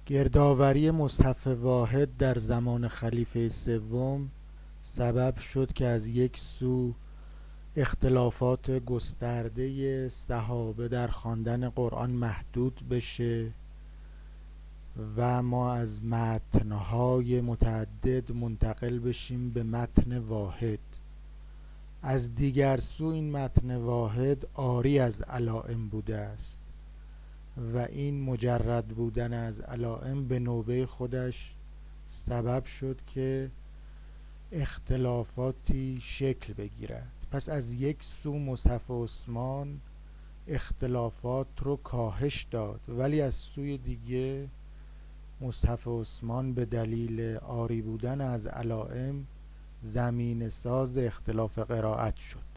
گردآوری مصحف واحد در زمان خلیفه سوم سبب شد که از یک سو اختلافات گسترده صحابه در خواندن قرآن محدود بشه و ما از متن‌های متعدد منتقل بشیم به متن واحد. از دیگر سو این متن واحد عاری از علائم بوده است و این مجرد بودن از علائم به نوبه خودش سبب شد که اختلافاتی شکل بگیرد. پس از یک سو مصحف عثمان اختلافات رو کاهش داد، ولی از سوی دیگه مصحف عثمان به دلیل عاری بودن از علائم زمینه ساز اختلاف قرائت شد.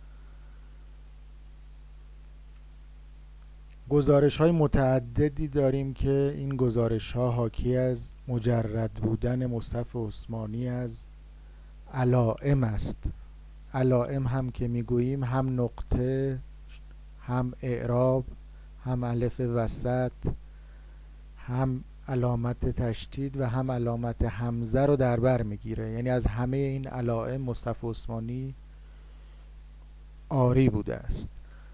گزارش‌های متعددی داریم که این گزارش‌ها حاکی از مجرد بودن مصحف عثمانی از علائم است. علائم هم که میگوییم هم نقطه، هم اعراب، هم الف وسط، هم علامت تشدید و هم علامت همزه رو در بر میگیره. یعنی از همه این علائم مصحف عثمانی عاری بوده است.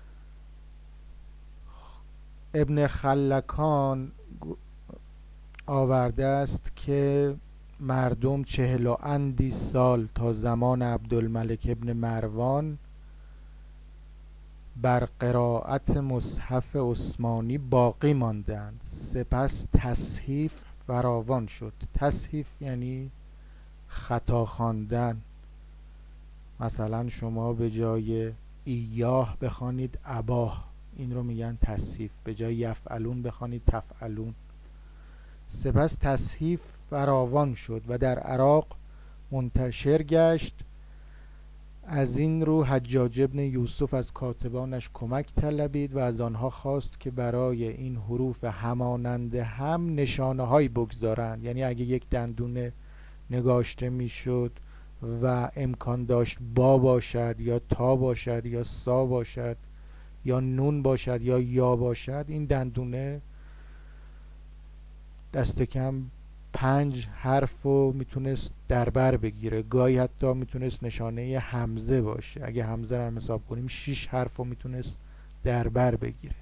ابن خلکان آورده است که مردم 40 و اندی سال تا زمان عبدالملک ابن مروان بر قرائت مصحف عثمانی باقی ماندند، سپس تصحیف فراوان شد. تصحیف یعنی خطا خواندن. مثلا شما به جای ایاه بخوانید اباه، این رو میگن تصحیف. به جای یفعلون بخوانید تفعلون. سپس تصحیف فراوان شد و در عراق منتشر گشت. از این رو حجاج ابن یوسف از کاتبانش کمک طلبید و از آنها خواست که برای این حروف همانند هم نشانه هایی بگذارند. یعنی اگه یک دندون نگاشته میشد و امکان داشت با باشد یا تا باشد یا سا باشد یا نون باشد یا یا باشد، این دندونه دست کم 5 حرف رو میتونست در بر بگیره. گاهی حتی میتونست نشانه همزه باشه. اگه همزه رو حساب کنیم 6 حرف رو میتونست در بر بگیره.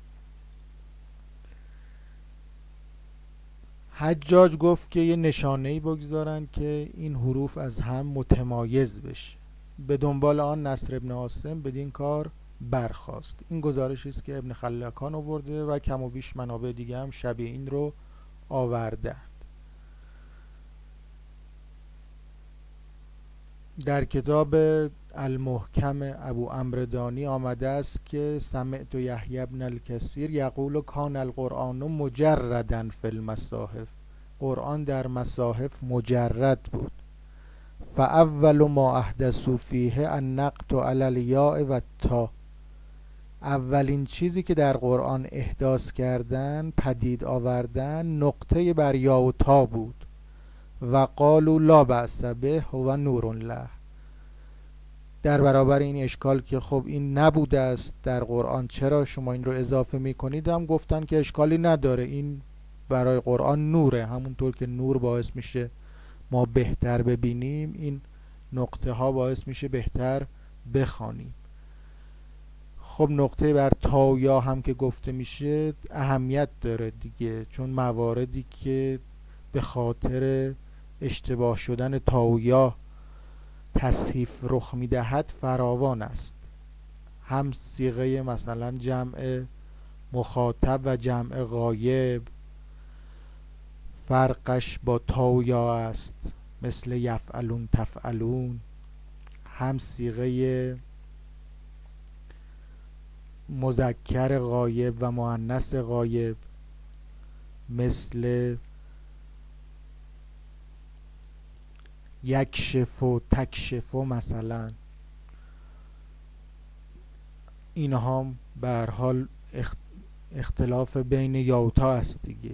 حجاج گفت که یه نشانه‌ای بگذارن که این حروف از هم متمایز بشه. به دنبال آن نصر ابن عاصم بدین کار برخاست. این گزارشی است که ابن خلکان آورده و کم و بیش منابع دیگه هم شبیه این رو آورده. در کتاب المحکم ابو عمرو دانی آمده است که سمعت یحیی بن الکثیر یقول کان القرآن مجردا فی المصاحف. قرآن در مصاحف مجرد بود. فاول ما احدثوا فیه النقط علی الیاء و التاء. اولین چیزی که در قرآن احداث کردن، پدید آوردن، نقطه بر یا و تا بود. و قالوا لا بأس به هو نور له. در برابر این اشکال که خب این نبوده است در قرآن، چرا شما این رو اضافه میکنید، هم گفتن که اشکالی نداره، این برای قرآن نوره. همونطور که نور باعث میشه ما بهتر ببینیم، این نقطه ها باعث میشه بهتر بخوانیم. خب نقطه بر تا و یا هم که گفته میشه اهمیت داره دیگه، چون مواردی که به خاطر اشتباه شدن تا و یا تصحیف رخ میدهد فراوان است. هم صیغه مثلا جمع مخاطب و جمع غایب فرقش با تا و یا است، مثل یفعلون تفعلون. هم صیغه مذکر غایب و مؤنث غایب، مثل یکشف و تکشف مثلا. اینها به هر حال اختلاف بین یا و تا است دیگه.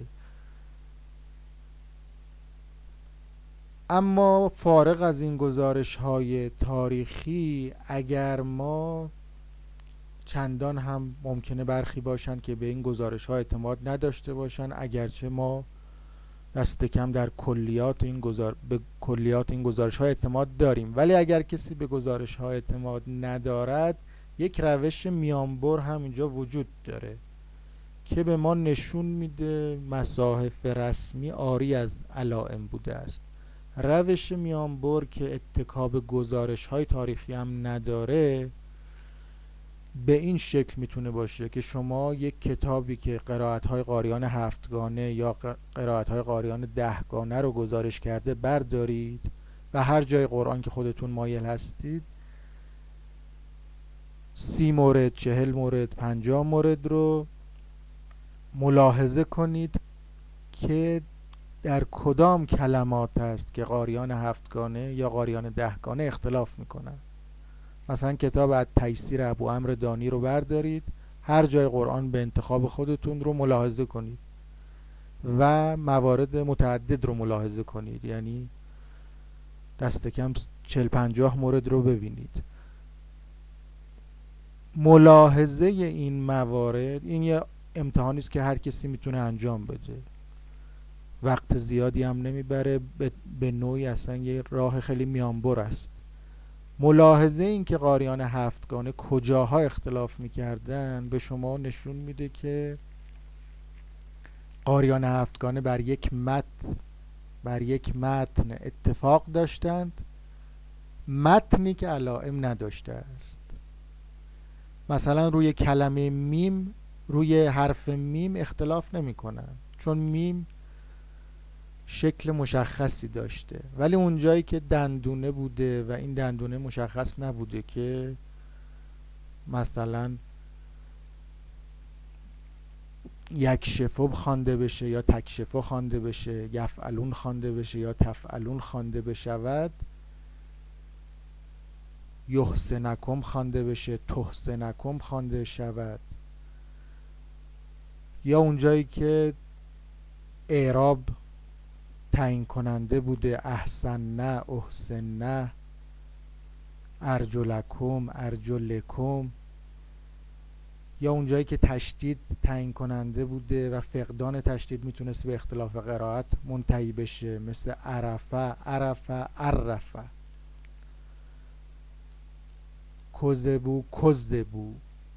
اما فارغ از این گزارش های تاریخی، اگر ما چندان هم ممکنه برخی باشند که به این گزارش ها اعتماد نداشته باشند، اگرچه ما دست کم در به کلیات این گزارش ها اعتماد داریم. ولی اگر کسی به گزارش ها اعتماد ندارد، یک روش میانبر هم اینجا وجود داره که به ما نشون میده مصاحف رسمی عاری از علائم بوده است. روش میانبر که اتکا به گزارش های تاریخی هم نداره، به این شکل میتونه باشه که شما یک کتابی که قرائت های قاریان هفتگانه یا قرائت های قاریان دهگانه رو گزارش کرده بردارید و هر جای قرآن که خودتون مایل هستید 30 مورد، 40 مورد، 50 مورد رو ملاحظه کنید که در کدام کلمات است که قاریان هفتگانه یا قاریان دهگانه اختلاف میکنن. مثلا کتاب التیسیر ابو عمرو دانی رو بردارید، هر جای قرآن به انتخاب خودتون رو ملاحظه کنید و موارد متعدد رو ملاحظه کنید، یعنی دست کم 40-50 مورد رو ببینید. ملاحظه این موارد، این یه امتحانی است که هر کسی میتونه انجام بده، وقت زیادی هم نمیبره، به نوعی اصلا یه راه خیلی میانبر است. ملاحظه این که قاریان هفتگانه کجاها اختلاف میکردن به شما نشون میده که قاریان هفتگانه بر یک متن اتفاق داشتند، متنی که علائم نداشته است. مثلا روی کلمه میم، روی حرف میم اختلاف نمی کنن، چون میم شکل مشخصی داشته، ولی اونجایی که دندونه بوده و این دندونه مشخص نبوده که مثلا یک شفو خوانده بشه یا تک شفو خوانده بشه، یفعلون خوانده بشه یا تفعلون خوانده بشود، یحسنکم خوانده بشه، تحسنکم خوانده شود، یا اونجایی که اعراب تعیین کننده بوده احسن نه، احسن نه، ارجلکم، ارجلکم، یا اونجایی که تشدید تعیین کننده بوده و فقدان تشدید میتونست به اختلاف قرائت منتهی بشه، مثل عرفه، عرفه، عرفه، کذبو، کذبو،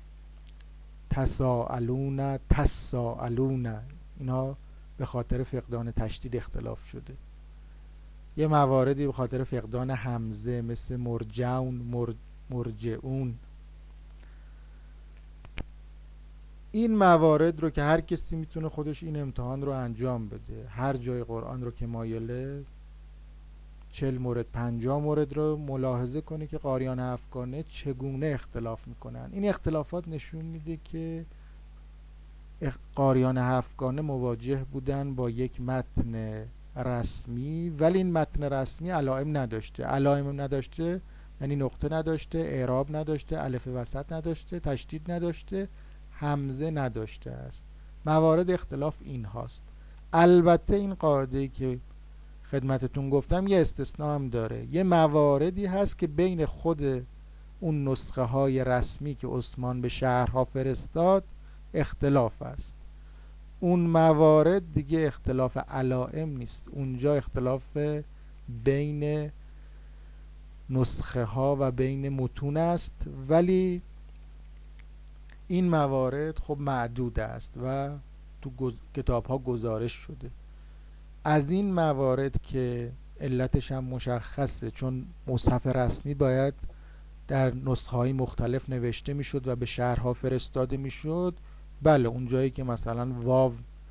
تساءلون، تساءلون. اینا به خاطر فقدان تشدید اختلاف شده. یه مواردی به خاطر فقدان همزه مثل مرجعون، مرجعون. این موارد رو که هر کسی میتونه خودش این امتحان رو انجام بده، هر جای قرآن رو که مایله 40 مورد 50 مورد رو ملاحظه کنه که قاریان افغانه چگونه اختلاف میکنن. این اختلافات نشون میده که قاریان افغانه مواجه بودن با یک متن رسمی، ولی این متن رسمی علائم نداشته. علائم نداشته یعنی نقطه نداشته، اعراب نداشته، الف وسط نداشته، تشدید نداشته، همزه نداشته است. موارد اختلاف این هاست. البته این قاعده‌ای که خدمتتون گفتم یه استثناء هم داره. یه مواردی هست که بین خود اون نسخه های رسمی که عثمان به شهرها فرستاد اختلاف است. اون موارد دیگه اختلاف علائم نیست، اونجا اختلاف بین نسخه ها و بین متون است، ولی این موارد خب معدود است و تو کتاب ها گزارش شده. از این موارد که علتش هم مشخصه، چون مصحف رسمی باید در نسخه های مختلف نوشته میشد و به شهرها فرستاده میشد. بله، اون جایی که مثلا واو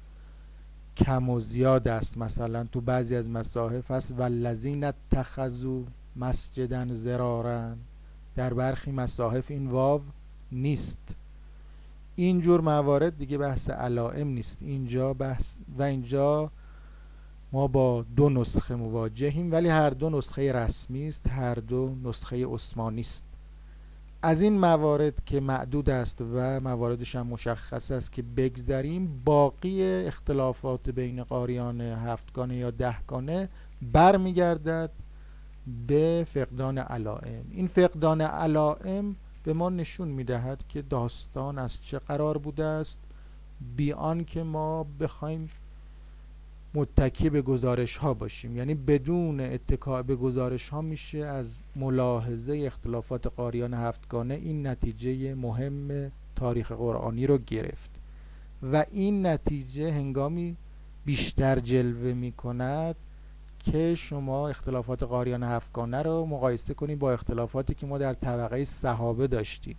کم و زیاد است، مثلا تو بعضی از مصاحف هست والذین اتخذوا مسجدا ضرارا، در برخی مصاحف این واو نیست. اینجور موارد دیگه بحث علائم نیست، اینجا بحث و اینجا ما با دو نسخه مواجهیم، ولی هر دو نسخه رسمی است، هر دو نسخه عثمانی است. از این موارد که معدود است و مواردش هم مشخص است که بگذریم، باقی اختلافات بین قاریان هفتگانه یا دهگانه برمیگردد به فقدان علائم. این فقدان علائم به ما نشون میدهد که داستان از چه قرار بوده است، بی آن که ما بخوایم متکی به گزارش ها باشیم، یعنی بدون اتکا به گزارش ها میشه از ملاحظه اختلافات قاریان هفتگانه این نتیجه مهم تاریخ قرآنی رو گرفت و این نتیجه هنگامی بیشتر جلوه می کند که شما اختلافات قاریان هفتگانه رو مقایسه کنید با اختلافاتی که ما در طبقه صحابه داشتیم.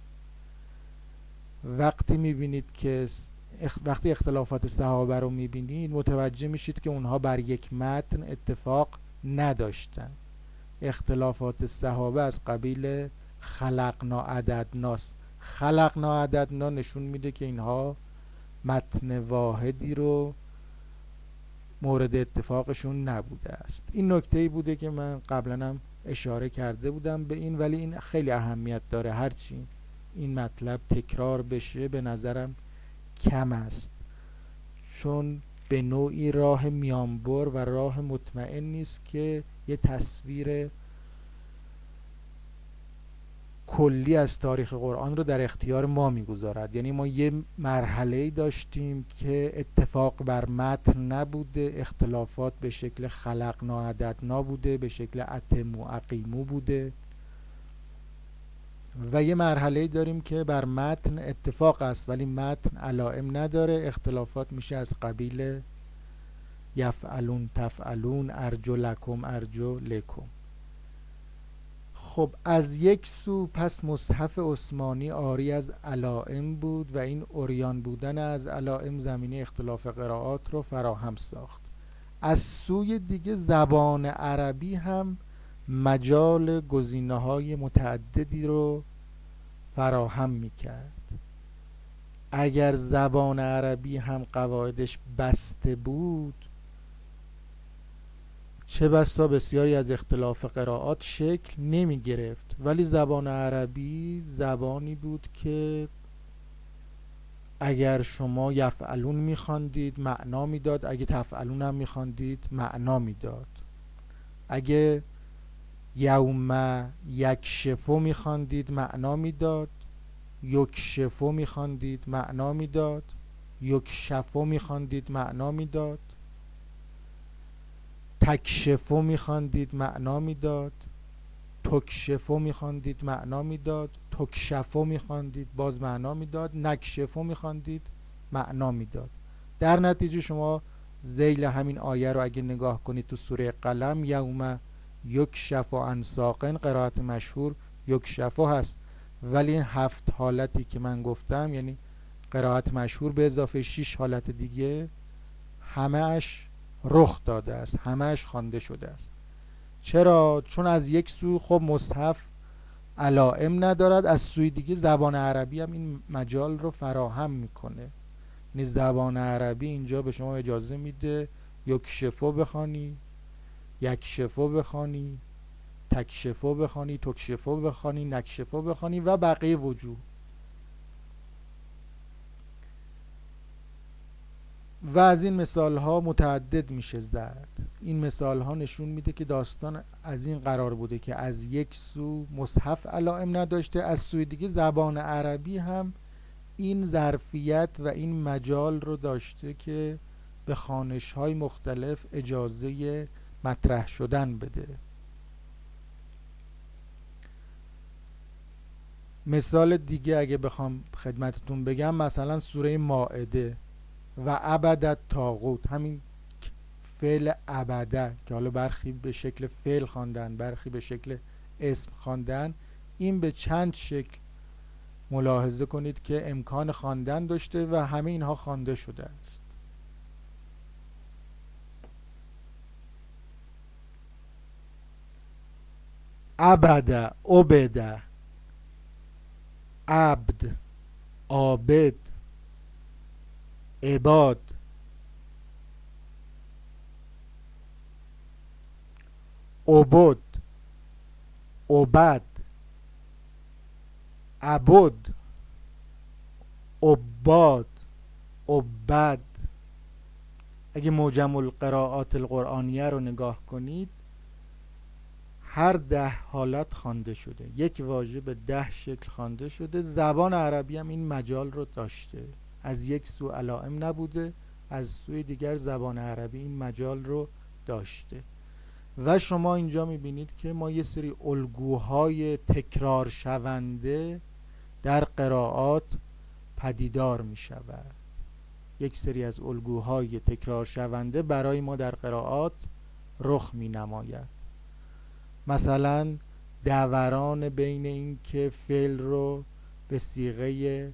وقتی میبینید که وقتی اختلافات صحابه رو میبینید متوجه میشید که اونها بر یک متن اتفاق نداشتن. اختلافات صحابه از قبیل خلقنا عددناست. خلقنا عددنا نشون میده که اینها متن واحدی رو مورد اتفاقشون نبوده است. این نکته‌ای بوده که من قبلا هم اشاره کرده بودم به این، ولی این خیلی اهمیت داره. هرچی این مطلب تکرار بشه به نظرم کم است، چون به نوعی راه میانبر و راه مطمئن نیست که یه تصویر کلی از تاریخ قرآن رو در اختیار ما میگذارد. یعنی ما یه مرحله‌ای داشتیم که اتفاق بر متن نبوده، اختلافات به شکل خلقنا عددنا بوده، به شکل اتمو اقیمو بوده، و یه مرحله‌ای داریم که بر متن اتفاق است ولی متن علائم نداره، اختلافات میشه از قبیل یفعلون تفعلون ارجو لکم ارجو لکم. خب از یک سو پس مصحف عثمانی عاری از علائم بود و این عریان بودن از علائم زمینه اختلاف قرائات رو فراهم ساخت. از سوی دیگه زبان عربی هم مجال گزینه‌های متعددی رو فراهم میکرد. اگر زبان عربی هم قواعدش بسته بود، چه بسا بسیاری از اختلاف قرائات شکل نمی گرفت. ولی زبان عربی زبانی بود که اگر شما یفعلون میخواندید معنا میداد، اگه تفعلون هم میخواندید معنا میداد. اگه یوم یکشفو میخواندید معنا میداد، یکشفو میخواندید معنا میداد، یکشفو میخواندید معنا میداد، تکشفو میخواندید معنا میداد، تکشفو میخواندید معنا میداد، تکشفو میخواندید باز معنا میداد، نکشفو میخواندید معنا میداد. در نتیجه شما ذیل همین آیه رو اگه نگاه کنید تو سوره قلم، یوم یکشف عن ساق، قرائت مشهور یکشفو هست، ولی این 7 حالتی که من گفتم، یعنی قرائت مشهور به اضافه 6 حالت دیگه، همه‌اش رخ داده است، همه‌اش خوانده شده است. چرا؟ چون از یک سو خب مصحف علائم ندارد، از سوی دیگه زبان عربی هم این مجال رو فراهم میکنه. یعنی زبان عربی اینجا به شما اجازه میده یکشفو بخوانی، یکشفو بخوانی، تکشفو بخوانی، تکشفو بخوانی، نکشفو بخوانی و بقیه وجوه. و از این مثال ها متعدد میشه زد. این مثال ها نشون میده که داستان از این قرار بوده که از یک سو مصحف علائم نداشته، از سوی دیگه زبان عربی هم این ظرفیت و این مجال رو داشته که به خوانش های مختلف اجازه مطرح شدن بده. مثال دیگه اگه بخوام خدمتتون بگم، مثلا سوره مائده و ابد طاغوت، همین فعل ابده که حالا برخی به شکل فعل خواندن، برخی به شکل اسم خواندن، این به چند شکل ملاحظه کنید که امکان خواندن داشته و همه اینها خوانده شده است. ابد، عبد، عبد، عابد، عباد، عبد، عبد، عبد، عباد، عبد. اگه معجم القراءات القرآنیه رو نگاه کنید، هر 10 حالت خوانده شده، یک واژه به 10 شکل خوانده شده. زبان عربی هم این مجال رو داشته، از یک سو علائم نبوده از سوی دیگر زبان عربی این مجال رو داشته و شما اینجا میبینید که ما یه سری الگوهای تکرار شونده در قرائات پدیدار میشود. یک سری از الگوهای تکرار شونده برای ما در قرائات رخ می نماید. مثلا دوران بین این که فعل رو به صیغه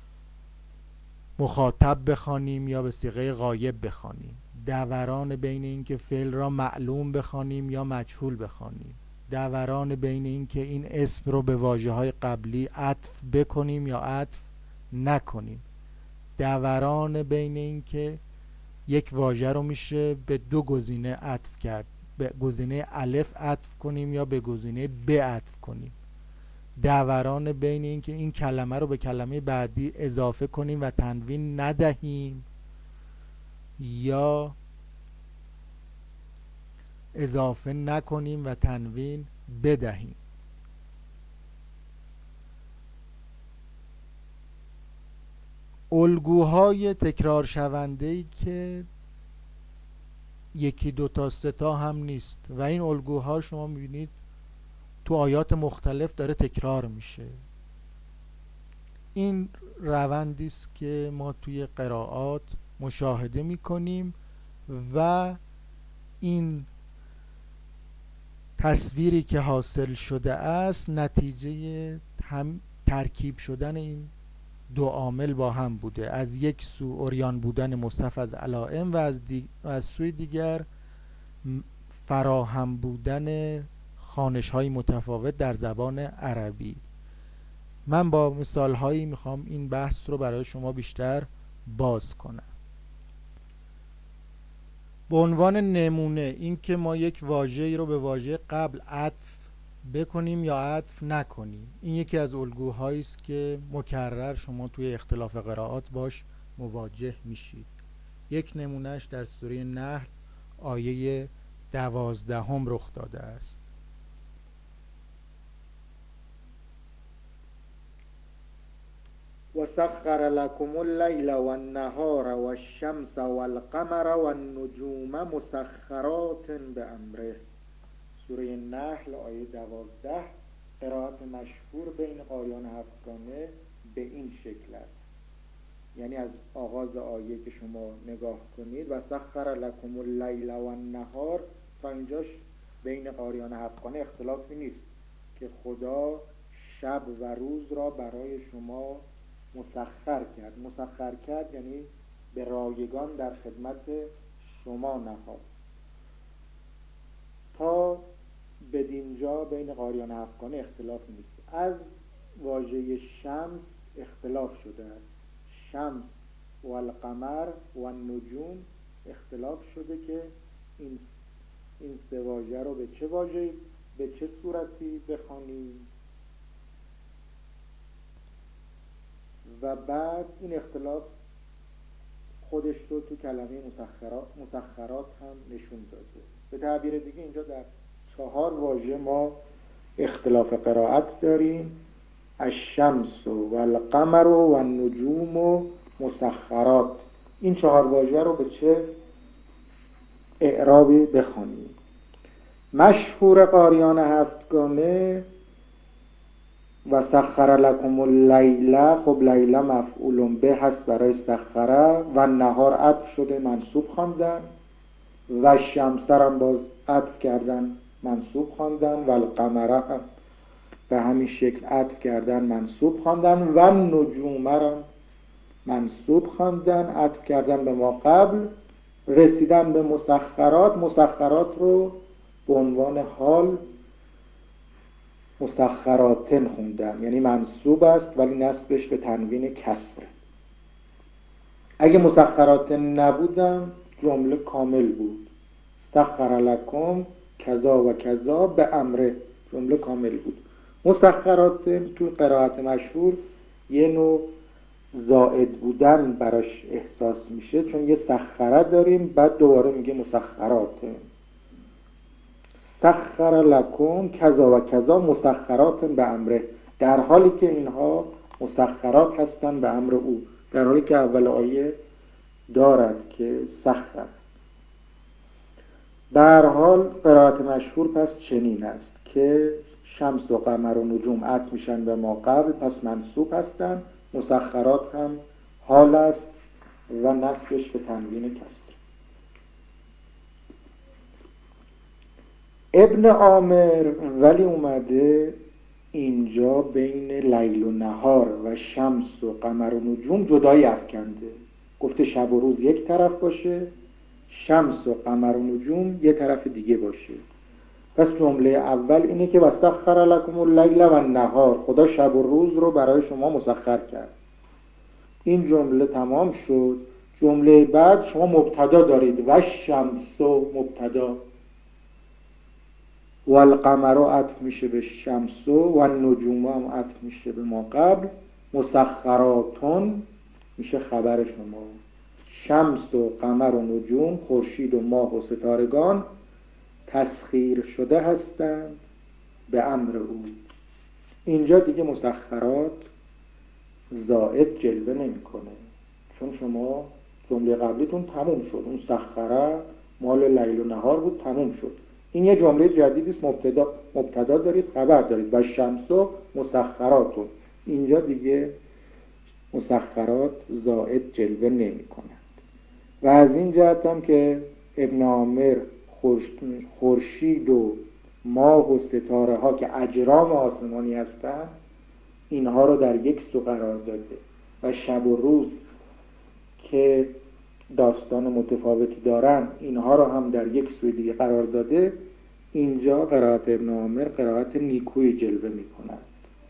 مخاطب بخوانیم یا به صیغه غایب بخوانیم، دوران بین این که فعل را معلوم بخوانیم یا مجهول بخوانیم، دوران بین این که این اسم رو به واژه‌های قبلی عطف بکنیم یا عطف نکنیم، دوران بین این که یک واژه رو میشه به دو گزینه عطف کرد، به گزینه الف عطف کنیم یا به گزینه ب عطف کنیم، دوران بین این که این کلمه رو به کلمه بعدی اضافه کنیم و تنوین ندهیم یا اضافه نکنیم و تنوین بدهیم. الگوهای تکرار شونده‌ای که یکی دو تا سه تا هم نیست و این الگوها شما میبینید تو آیات مختلف داره تکرار میشه. این روندی است که ما توی قرائات مشاهده میکنیم و این تصویری که حاصل شده است نتیجه هم ترکیب شدن این دو عامل با هم بوده. از یک سو عریان بودن مصحف از علائم و از سوی دیگر فراهم بودن خوانش‌های متفاوت در زبان عربی. من با مثال‌هایی میخوام این بحث رو برای شما بیشتر باز کنم. به عنوان نمونه این که ما یک واژه‌ای رو به واژه قبل عطف بکنیم یا عطف نکنیم، این یکی از الگوهایی است که مکرر شما توی اختلاف قرائات باش مواجه میشید. یک نمونهش در سوره نحل آیه 12 رخ داده است. وسخر لكم الليل والنهار والشمس والقمر والنجوم مسخرات بأمره. سوره نحل آیه 12. قرائت مشهور بین قاریان هفتگانه به این شکل است، یعنی از آغاز آیه که شما نگاه کنید وسخر لكم الليل والنهار تا اینجاش بین قاریان هفتگانه اختلافی نیست که خدا شب و روز را برای شما مسخر کرد. مسخر کرد یعنی به رایگان در خدمت شما نهاد. تا بدینجا بین قاریان هفتگانه اختلاف نیست. از واژه شمس اختلاف شده است. شمس و القمر و النجوم اختلاف شده که این سه واژه رو به چه صورتی بخوانیم و بعد این اختلاف خودش رو تو کلمه مسخرات هم نشون داده. به تعبیر دیگه اینجا در 4 واژه ما اختلاف قرائت داریم: الشمس و القمر و النجوم و مسخرات. این 4 واژه رو به چه اعرابی بخوانیم؟ مشهور قاریان هفتگانه و سخر لکم اللیل، خب لیل مفعول به هست برای سخره و نهار عطف شده منصوب خواندن و شمس هم باز عطف کردن منصوب خواندن و القمر هم به همین شکل عطف کردن منصوب خواندن و نجوم هم منصوب خواندن عطف کردن به ما قبل. رسیدن به مسخرات. مسخرات رو به عنوان حال مسخراتن خوندن، یعنی منصوب است ولی نصبش به تنوین کسره. اگه مسخراتن نبودم جمله کامل بود. سخر لکم کذا و کذا به امره، جمله کامل بود. مسخراتن تو قرائت مشهور یه نوع زائد بودن براش احساس میشه، چون یه سخره داریم بعد دوباره میگه مسخراتن. سخر لکم کذا و کذا مسخرات به امره، در حالی که اینها مسخرات هستن به امر او، در حالی که اول آیه دارد که سخر. به هر حال قرائت مشهور پس چنین است که شمس و قمر و نجوم عطف میشن به ما قبل، پس منصوب هستن. مسخرات هم حال است و نصبش به تنوین کسر. ابن عامر ولی اومده اینجا بین لیل و نهار و شمس و قمر و نجوم جدایی افکنده، گفته شب و روز یک طرف باشه، شمس و قمر و نجوم یه طرف دیگه باشه. پس جمله اول اینه که وسخر لکم اللیل و النهار، خدا شب و روز رو برای شما مسخر کرد. این جمله تمام شد. جمله بعد شما مبتدا دارید و شمس و مبتدا و القمر عطف میشه به شمس و النجوم هم عطف میشه به ما قبل، مسخراتون میشه خبر شما. شمس و قمر و نجوم، خورشید و ماه و ستارگان تسخیر شده هستند به امر او. اینجا دیگه مسخرات زائد جلوه نمیکنه، چون شما جمله قبلیتون تموم شد. اون سخره مال لیل و نهار بود، تموم شد. این یه جمله جدیدی است، مبتدا دارید، خبر دارید و شمس و مسخراتون. اینجا دیگه مسخرات زائد جلوه نمی کنند. و از این جهت هم که ابن عامر خورشید و ماه و ستاره ها که اجرام آسمانی هستند اینها رو در یک سو قرار داده و شب و روز که داستان متفاوتی دارن اینها رو هم در یک سوی دیگه قرار داده. اینجا قرائت ابن عامر قرائت نیکوی جلوه می کند.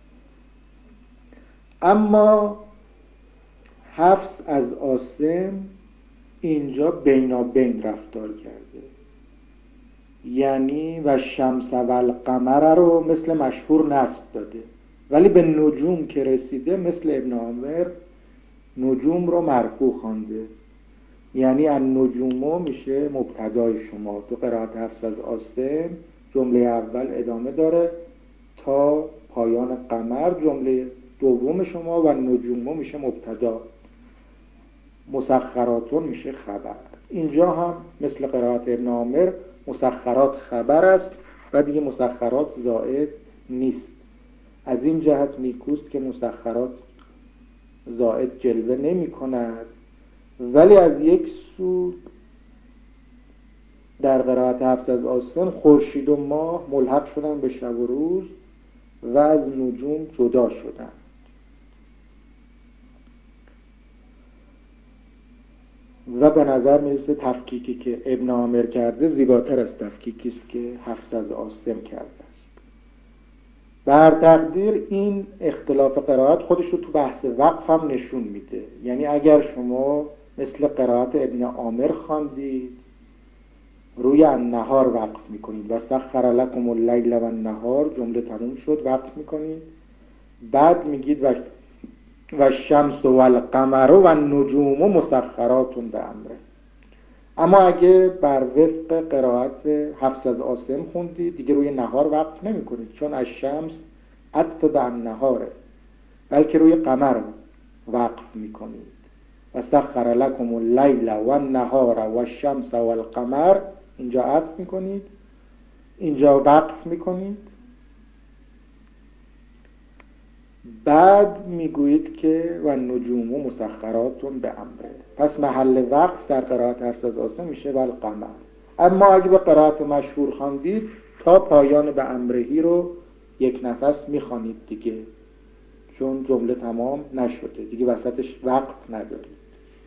اما حفص از عاصم اینجا بینابین رفتار کرده، یعنی و شمس و القمر رو مثل مشهور نصب داده، ولی به نجوم که رسیده مثل ابن عامر نجوم رو مرفوع خوانده، یعنی النجوم میشه مبتدای شما. تو قرائت حفص از عاصم جمله اول ادامه داره تا پایان قمر، جمله دوم شما و نجوم میشه مبتدا، مسخراتون میشه خبر. اینجا هم مثل قرائت ابن عامر مسخرات خبر است و دیگه مسخرات زائد نیست. از این جهت نیکوست که مسخرات زائد جلوه نمی کند. ولی از یک سو در قرائت حفص از عاصم خورشید و ماه ملحق شدن به شب و روز و از نجوم جدا شدن. و به نظر میرسه تفکیکی که ابن عامر کرده زیباتر از تفکیکی است که حفص از عاصم کرده است. بر تقدیر این اختلاف قرائت خودش رو تو بحث وقف هم نشون میده. یعنی اگر شما مثل قرائت ابن عامر خواندید روی النهار وقف میکنید و سخر لکم اللیل و النهار، جمله تموم شد، وقف میکنید، بعد میگید و شمس و القمر و النجوم مسخراتون به امره. اما اگه بر وفق قرائت حفص از عاصم خوندید دیگه روی نهار وقف نمی کنید، چون از شمس عطف به النهاره، بلکه روی قمر وقف می کنید. و سخر لکم اللیل و النهار و الشمس و القمر، اینجا عطف می کنید، اینجا وقف می کنید، بعد میگویید که و النجوم مسخراتون به امره. پس محل وقف در قرائت حفص از عاصم میشه و القمر. اما اگه به قرائت مشهور خواندید تا پایان به امرهی رو یک نفس میخوانید دیگه، چون جمله تمام نشده دیگه، وسطش وقف ندارید.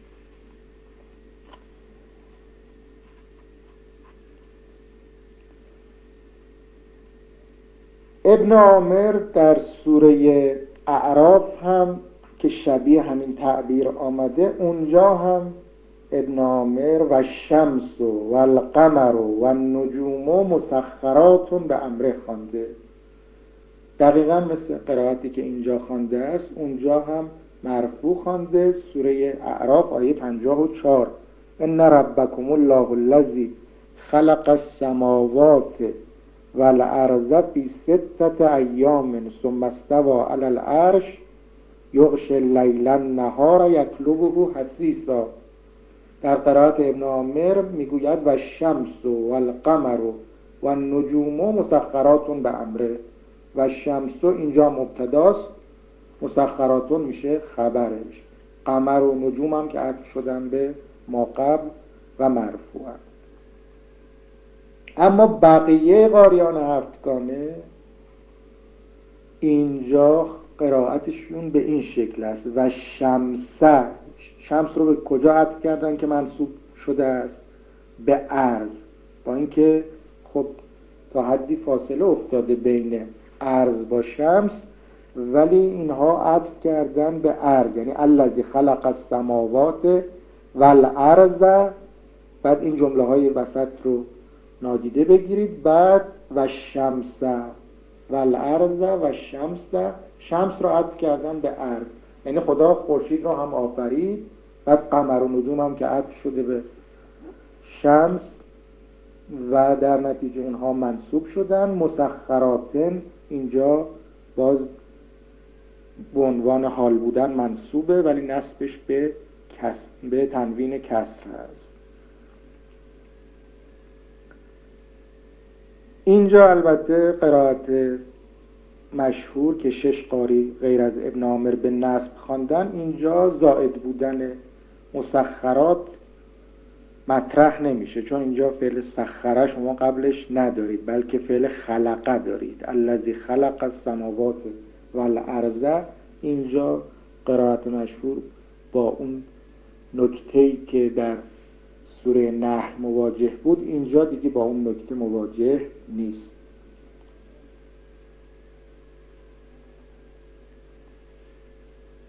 ابن عامر در سوره اعراف هم که شبیه همین تعبیر آمده، اونجا هم ابن عامر و شمس و القمر و النجوم مسخراتون به امره خوانده. دقیقا مثل قرائتی که اینجا خوانده است اونجا هم مرفوع خوانده. سوره اعراف آیه 54 ان ربکم الله الذی خلق السماوات والارض فی 6 ایام ثم استوى علی العرش یغشی اللیل النهار یطلبه حثیثا. در قرائت ابن عامر میگوید و الشمس و القمر و النجوم مسخرات به امره. و الشمس اینجا مبتداست، مسخرات میشه خبرش، قمر و نجوم هم که عطف شدن به ما قبل و مرفوعن. اما بقیه قاریان هفتگانه اینجا قرائتشون به این شکل است و شمس رو به کجا عطف کردن که منصوب شده است؟ به ارض، با اینکه خب تا حدی فاصله افتاده بین ارض با شمس، ولی اینها عطف کردن به ارض، یعنی الذی خلق السماوات والارض. بعد این جمله های وسط رو نادیده بگیرید، بعد و شمس والارض و شمس رو عطف کردن به ارض، یعنی خدا خورشید رو هم آفرید، بعد قمر و نجوم هم که عطف شده به شمس و در نتیجه اونها منصوب شدن. مسخراتن اینجا باز به عنوان حال بودن منصوبه، ولی نسبش به تنوین کسر هست. اینجا البته قرائت مشهور که 6 قاری غیر از ابن عامر به نصب خواندن، اینجا زائد بودن مسخرات مطرح نمیشه، چون اینجا فعل سخره شما قبلش ندارید، بلکه فعل خلقه دارید، الذی خلق السماوات والارض. اینجا قرائت مشهور با اون نکته‌ای که در سوره نحل مواجه بود، اینجا دیگه با اون نکته مواجه نیست.